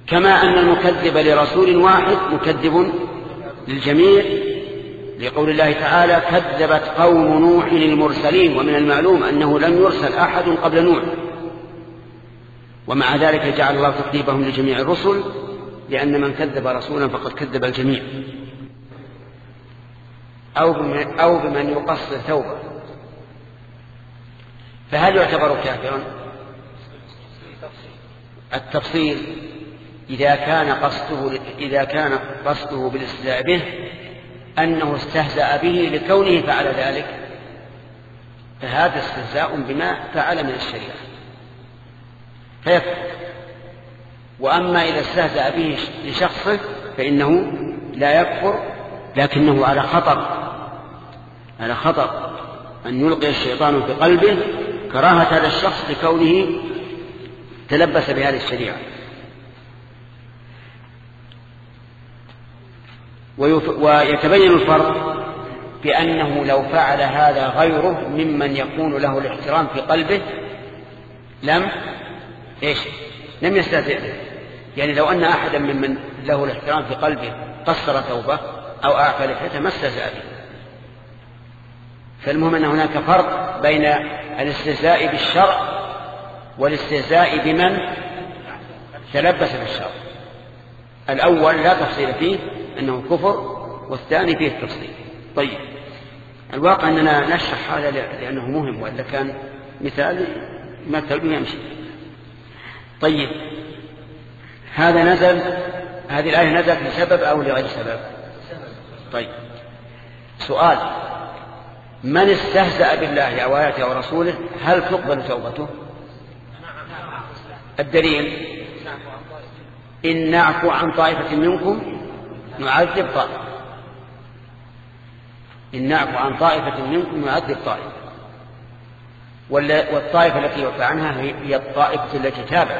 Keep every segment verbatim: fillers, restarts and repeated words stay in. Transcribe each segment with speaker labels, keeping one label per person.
Speaker 1: كما أن المكذب لرسول واحد مكذب للجميع، لقول الله تعالى كذبت قوم نوح المرسلين، ومن المعلوم أنه لم يرسل أحد قبل نوح، ومع ذلك جعل الله تكذيبهم لجميع الرسل، لأن من كذب رسولا فقد كذب الجميع. أو بمن, أو بمن يقصر ثوبه، فهل يعتبر كافرا؟ التفصيل إذا كان قصده إذا كان قصده بالاستهزاء به أنه استهزأ به لكونه فعل ذلك، فهذا استهزاء بما فعل من الشريعة فيكفر. وأما إذا استهزأ به لشخصه فإنه لا يكفر، لكنه على خطر على خطر أن يلقي الشيطان في قلبه كراهة هذا الشخص لكونه تلبس بهذه الشريعة. ويتبين الفرق بأنه لو فعل هذا غيره ممن يكون له الاحترام في قلبه لم إيش لم يستهزئ به. يعني لو أن أحدا ممن له الاحترام في قلبه قصر ثوبه أو أعفى لحيته ما استهزأ به. فالمهم أن هناك فرق بين الاستهزاء بالشرع والاستهزاء بمن تلبس بالشرع. الأول لا تفصيل فيه أنه كفر، والثاني فيه التفصيل. طيب، الواقع أننا نشرح هذا لأنه مهم، وإلا كان مثال مثل به يمشي. طيب، هذا نزل هذه الآية نزلت لسبب أو لغير سبب؟ طيب، سؤال: من استهزأ بالله أو آياته ورسوله هل تقبل توبته؟ الدليل: إن نعفو عن طائفة منكم نعذب طائفة. إن نعفو عن طائفة منكم نعذب طائفة، والطائفة التي يعفى عنها هي الطائفة التي تابعت،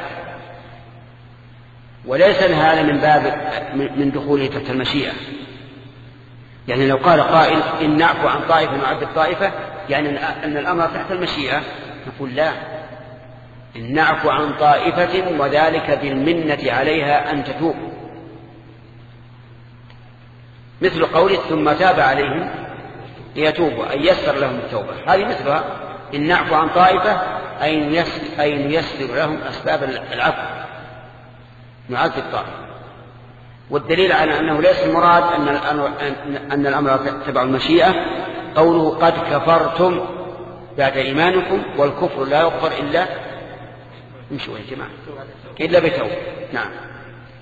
Speaker 1: وليس هذا من باب من دخوله تحت المشيئة. يعني لو قال قائل إن نعفو عن طائفة نعذب طائفة، يعني أن الأمر تحت المشيئة، نقول لا، إن نعفو عن طائفة وذلك بالمنة عليها أن تتوب، مثل قوله ثم تاب عليهم ليتوبوا أي يسر لهم التوبة. هذه مثلها إن نعفو عن طائفة أي نيسر لهم أسباب العفو، نعذب طائفة. والدليل على أنه ليس المراد أن الأمر, أن الأمر تبع المشيئة قوله قد كفرتم بعد إيمانكم، والكفر لا يغفر إلا مشوا يا جماعة إلا بتوبة. نعم.